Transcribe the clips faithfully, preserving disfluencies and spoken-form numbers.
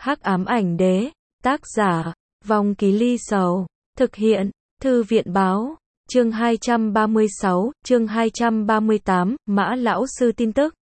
Hắc ám ảnh đế, tác giả, Vong Ký Ly Sầu, thực hiện, Thư viện báo, chương hai trăm ba mươi sáu, chương hai trăm ba mươi tám, Mã lão sư tin tức.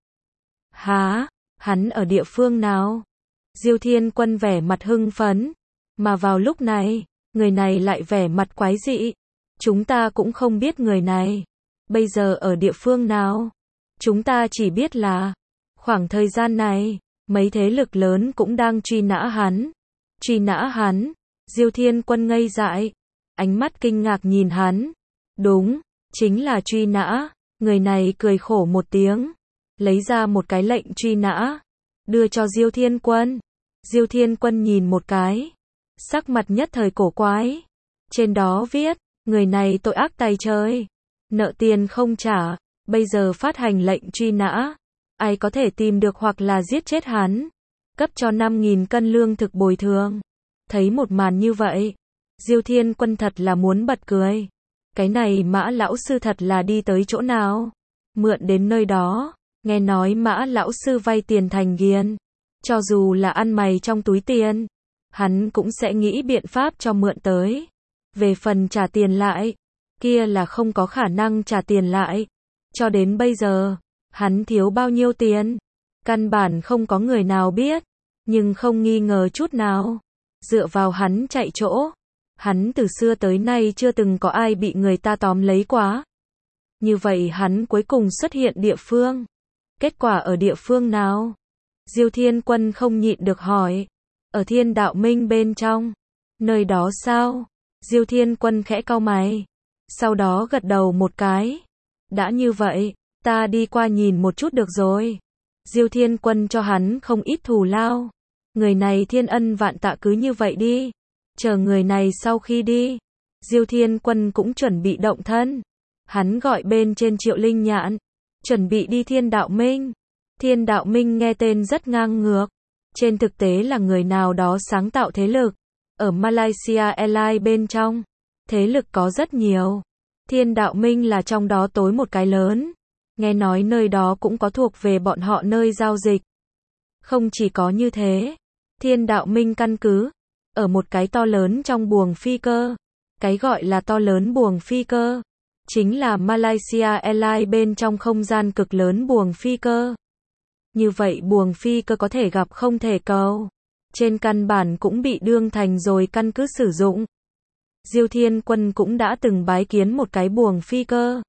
Há, hắn ở địa phương nào? Diêu Thiên Quân vẻ mặt hưng phấn, mà vào lúc này, người này lại vẻ mặt quái dị. Chúng ta cũng không biết người này bây giờ ở địa phương nào. Chúng ta chỉ biết là khoảng thời gian này, mấy thế lực lớn cũng đang truy nã hắn. Truy nã hắn? Diêu Thiên Quân ngây dại, ánh mắt kinh ngạc nhìn hắn. Đúng, chính là truy nã. Người này cười khổ một tiếng, lấy ra một cái lệnh truy nã, đưa cho Diêu Thiên Quân. Diêu Thiên Quân nhìn một cái, sắc mặt nhất thời cổ quái. Trên đó viết, người này tội ác tày trời, nợ tiền không trả, bây giờ phát hành lệnh truy nã. Ai có thể tìm được hoặc là giết chết hắn, cấp cho năm nghìn cân lương thực bồi thường. Thấy một màn như vậy, Diêu Thiên Quân thật là muốn bật cười. Cái này Mã lão sư thật là đi tới chỗ nào, mượn đến nơi đó. Nghe nói Mã lão sư vay tiền thành ghiền, cho dù là ăn mày trong túi tiền, hắn cũng sẽ nghĩ biện pháp cho mượn tới. Về phần trả tiền lại, kia là không có khả năng trả tiền lại. Cho đến bây giờ, hắn thiếu bao nhiêu tiền, căn bản không có người nào biết, nhưng không nghi ngờ chút nào. Dựa vào hắn chạy chỗ, hắn từ xưa tới nay chưa từng có ai bị người ta tóm lấy quá. Như vậy hắn cuối cùng xuất hiện địa phương. Kết quả ở địa phương nào? Diêu Thiên Quân không nhịn được hỏi. Ở Thiên Đạo Minh bên trong. Nơi đó sao? Diêu Thiên Quân khẽ cau mày, sau đó gật đầu một cái. Đã như vậy, ta đi qua nhìn một chút được rồi. Diêu Thiên Quân cho hắn không ít thù lao. Người này thiên ân vạn tạ, cứ như vậy đi. Chờ người này sau khi đi, Diêu Thiên Quân cũng chuẩn bị động thân. Hắn gọi bên trên Triệu Linh Nhạn, chuẩn bị đi Thiên Đạo Minh. Thiên Đạo Minh nghe tên rất ngang ngược, trên thực tế là người nào đó sáng tạo thế lực. Ở Malaysia Airlines bên trong, thế lực có rất nhiều. Thiên Đạo Minh là trong đó tối một cái lớn. Nghe nói nơi đó cũng có thuộc về bọn họ nơi giao dịch. Không chỉ có như thế, Thiên Đạo Minh căn cứ ở một cái to lớn trong buồng phi cơ. Cái gọi là to lớn buồng phi cơ, chính là Malaysia Airlines bên trong không gian cực lớn buồng phi cơ. Như vậy buồng phi cơ có thể gặp không thể cầu. Trên căn bản cũng bị đương thành rồi căn cứ sử dụng. Diêu Thiên Quân cũng đã từng bái kiến một cái buồng phi cơ.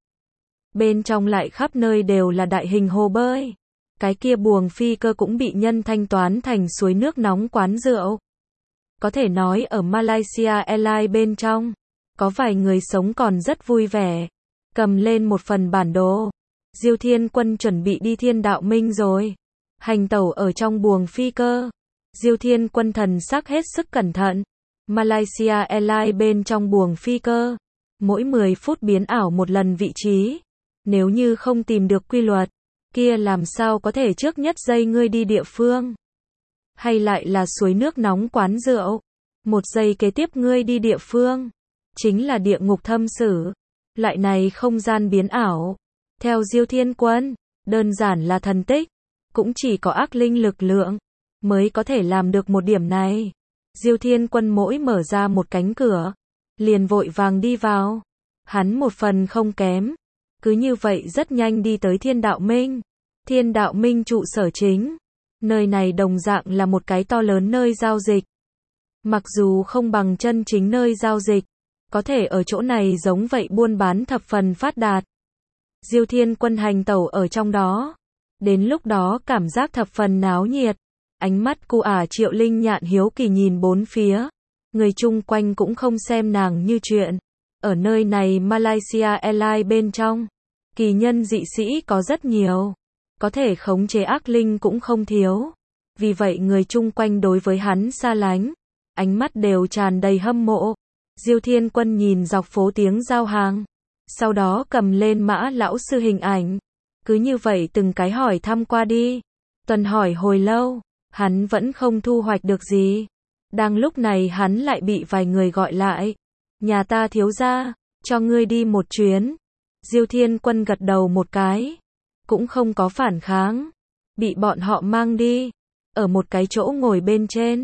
Bên trong lại khắp nơi đều là đại hình hồ bơi. Cái kia buồng phi cơ cũng bị nhân thanh toán thành suối nước nóng quán rượu. Có thể nói ở Malaysia Airlines bên trong, có vài người sống còn rất vui vẻ. Cầm lên một phần bản đồ, Diêu Thiên Quân chuẩn bị đi Thiên Đạo Minh rồi. Hành tẩu ở trong buồng phi cơ, Diêu Thiên Quân thần sắc hết sức cẩn thận. Malaysia Airlines bên trong buồng phi cơ, mỗi mười phút biến ảo một lần vị trí. Nếu như không tìm được quy luật, kia làm sao có thể trước nhất giây ngươi đi địa phương, hay lại là suối nước nóng quán rượu, một giây kế tiếp ngươi đi địa phương, chính là địa ngục thâm sử. Loại này không gian biến ảo, theo Diêu Thiên Quân, đơn giản là thần tích, cũng chỉ có ác linh lực lượng mới có thể làm được một điểm này. Diêu Thiên Quân mỗi mở ra một cánh cửa, liền vội vàng đi vào. Hắn một phần không kém, cứ như vậy rất nhanh đi tới Thiên Đạo Minh. Thiên Đạo Minh trụ sở chính, nơi này đồng dạng là một cái to lớn nơi giao dịch. Mặc dù không bằng chân chính nơi giao dịch, có thể ở chỗ này giống vậy buôn bán thập phần phát đạt. Diêu Thiên Quân hành tẩu ở trong đó, đến lúc đó cảm giác thập phần náo nhiệt. Ánh mắt cu ả Triệu Linh Nhạn hiếu kỳ nhìn bốn phía, người chung quanh cũng không xem nàng như chuyện. Ở nơi này Malaysia Airlines bên trong, kỳ nhân dị sĩ có rất nhiều, có thể khống chế ác linh cũng không thiếu. Vì vậy người chung quanh đối với hắn xa lánh, ánh mắt đều tràn đầy hâm mộ. Diêu Thiên Quân nhìn dọc phố tiếng giao hàng, sau đó cầm lên Mã lão sư hình ảnh, cứ như vậy từng cái hỏi thăm qua đi. Tuần hỏi hồi lâu, hắn vẫn không thu hoạch được gì. Đang lúc này hắn lại bị vài người gọi lại. Nhà ta thiếu gia, cho ngươi đi một chuyến. Diêu Thiên Quân gật đầu một cái, cũng không có phản kháng. Bị bọn họ mang đi, ở một cái chỗ ngồi bên trên,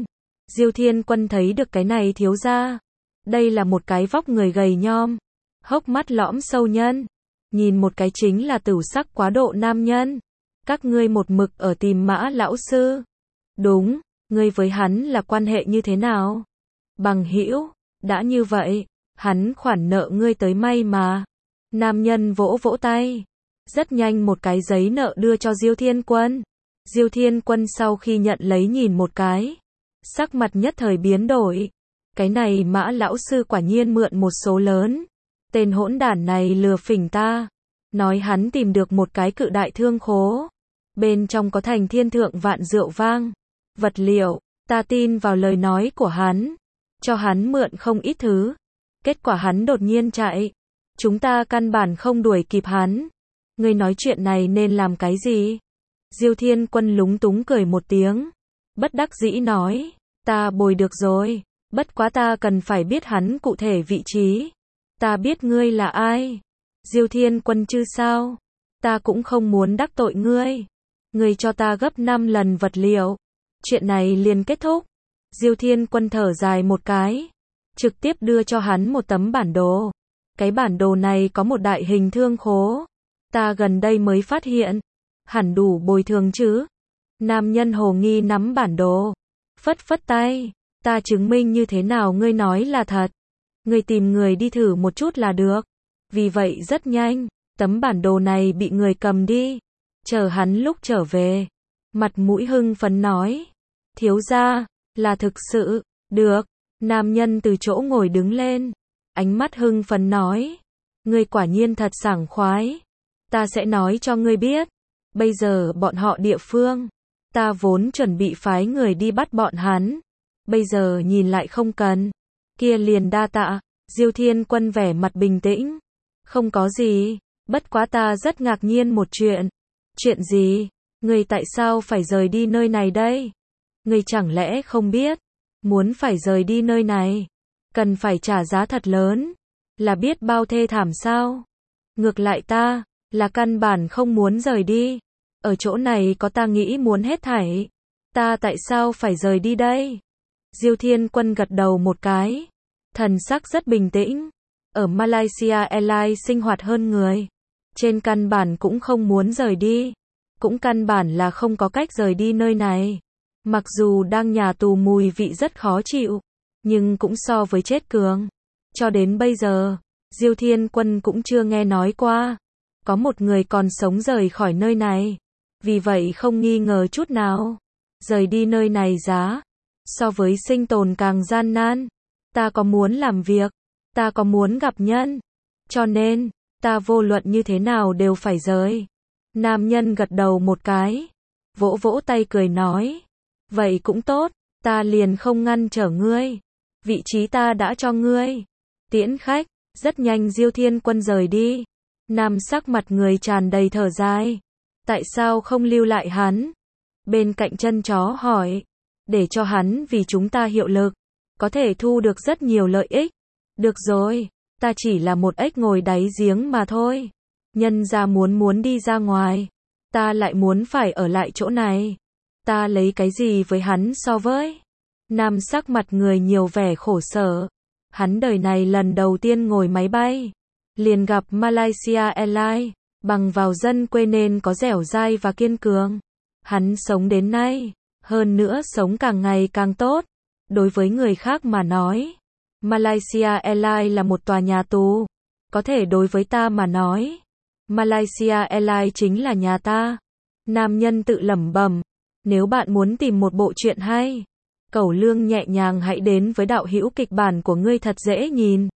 Diêu Thiên Quân thấy được cái này thiếu gia. Đây là một cái vóc người gầy nhom, hốc mắt lõm sâu nhân. Nhìn một cái chính là tửu sắc quá độ nam nhân. Các ngươi một mực ở tìm Mã lão sư. Đúng, ngươi với hắn là quan hệ như thế nào? Bằng hữu, đã như vậy, hắn khoản nợ ngươi tới may mà. Nam nhân vỗ vỗ tay. Rất nhanh một cái giấy nợ đưa cho Diêu Thiên Quân. Diêu Thiên Quân sau khi nhận lấy nhìn một cái. Sắc mặt nhất thời biến đổi. Cái này Mã lão sư quả nhiên mượn một số lớn. Tên hỗn đản này lừa phỉnh ta. Nói hắn tìm được một cái cự đại thương khố. Bên trong có thành thiên thượng vạn rượu vang. Vật liệu, ta tin vào lời nói của hắn. Cho hắn mượn không ít thứ. Kết quả hắn đột nhiên chạy. Chúng ta căn bản không đuổi kịp hắn. Ngươi nói chuyện này nên làm cái gì? Diêu Thiên Quân lúng túng cười một tiếng. Bất đắc dĩ nói. Ta bồi được rồi. Bất quá ta cần phải biết hắn cụ thể vị trí. Ta biết ngươi là ai. Diêu Thiên Quân chứ sao? Ta cũng không muốn đắc tội ngươi. Ngươi cho ta gấp năm lần vật liệu. Chuyện này liền kết thúc. Diêu Thiên Quân thở dài một cái. Trực tiếp đưa cho hắn một tấm bản đồ. Cái bản đồ này có một đại hình thương khố. Ta gần đây mới phát hiện. Hẳn đủ bồi thường chứ. Nam nhân hồ nghi nắm bản đồ. Phất phất tay. Ta chứng minh như thế nào ngươi nói là thật. Ngươi tìm người đi thử một chút là được. Vì vậy rất nhanh. Tấm bản đồ này bị người cầm đi. Chờ hắn lúc trở về. Mặt mũi hưng phấn nói. Thiếu gia, là thực sự. Được. Nam nhân từ chỗ ngồi đứng lên. Ánh mắt hưng phấn nói. Ngươi quả nhiên thật sảng khoái. Ta sẽ nói cho ngươi biết. Bây giờ bọn họ địa phương. Ta vốn chuẩn bị phái người đi bắt bọn hắn. Bây giờ nhìn lại không cần. Kia liền đa tạ. Diêu Thiên Quân vẻ mặt bình tĩnh. Không có gì. Bất quá ta rất ngạc nhiên một chuyện. Chuyện gì? Ngươi tại sao phải rời đi nơi này đây? Ngươi chẳng lẽ không biết? Muốn phải rời đi nơi này. Cần phải trả giá thật lớn. Là biết bao thê thảm sao? Ngược lại ta. Là căn bản không muốn rời đi. Ở chỗ này có ta nghĩ muốn hết thảy. Ta tại sao phải rời đi đây? Diêu Thiên Quân gật đầu một cái. Thần sắc rất bình tĩnh. Ở Malaysia Airlines sinh hoạt hơn người. Trên căn bản cũng không muốn rời đi. Cũng căn bản là không có cách rời đi nơi này. Mặc dù đang nhà tù mùi vị rất khó chịu. Nhưng cũng so với chết cường. Cho đến bây giờ, Diêu Thiên Quân cũng chưa nghe nói qua. Có một người còn sống rời khỏi nơi này. Vì vậy không nghi ngờ chút nào. Rời đi nơi này giá. So với sinh tồn càng gian nan. Ta có muốn làm việc. Ta có muốn gặp nhân. Cho nên, ta vô luận như thế nào đều phải rời. Nam nhân gật đầu một cái. Vỗ vỗ tay cười nói. Vậy cũng tốt. Ta liền không ngăn trở ngươi. Vị trí ta đã cho ngươi. Tiễn khách. Rất nhanh Diêu Thiên Quân rời đi. Nam sắc mặt người tràn đầy thở dài. Tại sao không lưu lại hắn? Bên cạnh chân chó hỏi. Để cho hắn vì chúng ta hiệu lực. Có thể thu được rất nhiều lợi ích. Được rồi. Ta chỉ là một ếch ngồi đáy giếng mà thôi. Nhân ra muốn muốn đi ra ngoài. Ta lại muốn phải ở lại chỗ này. Ta lấy cái gì với hắn so với? Nam sắc mặt người nhiều vẻ khổ sở. Hắn đời này lần đầu tiên ngồi máy bay. Liền gặp Malaysia Airlines. Bằng vào dân quê nên có dẻo dai và kiên cường. Hắn sống đến nay. Hơn nữa sống càng ngày càng tốt. Đối với người khác mà nói. Malaysia Airlines là một tòa nhà tù. Có thể đối với ta mà nói. Malaysia Airlines chính là nhà ta. Nam nhân tự lẩm bẩm. Nếu bạn muốn tìm một bộ truyện hay. Cẩu lương nhẹ nhàng hãy đến với đạo hữu kịch bản của ngươi thật dễ nhìn.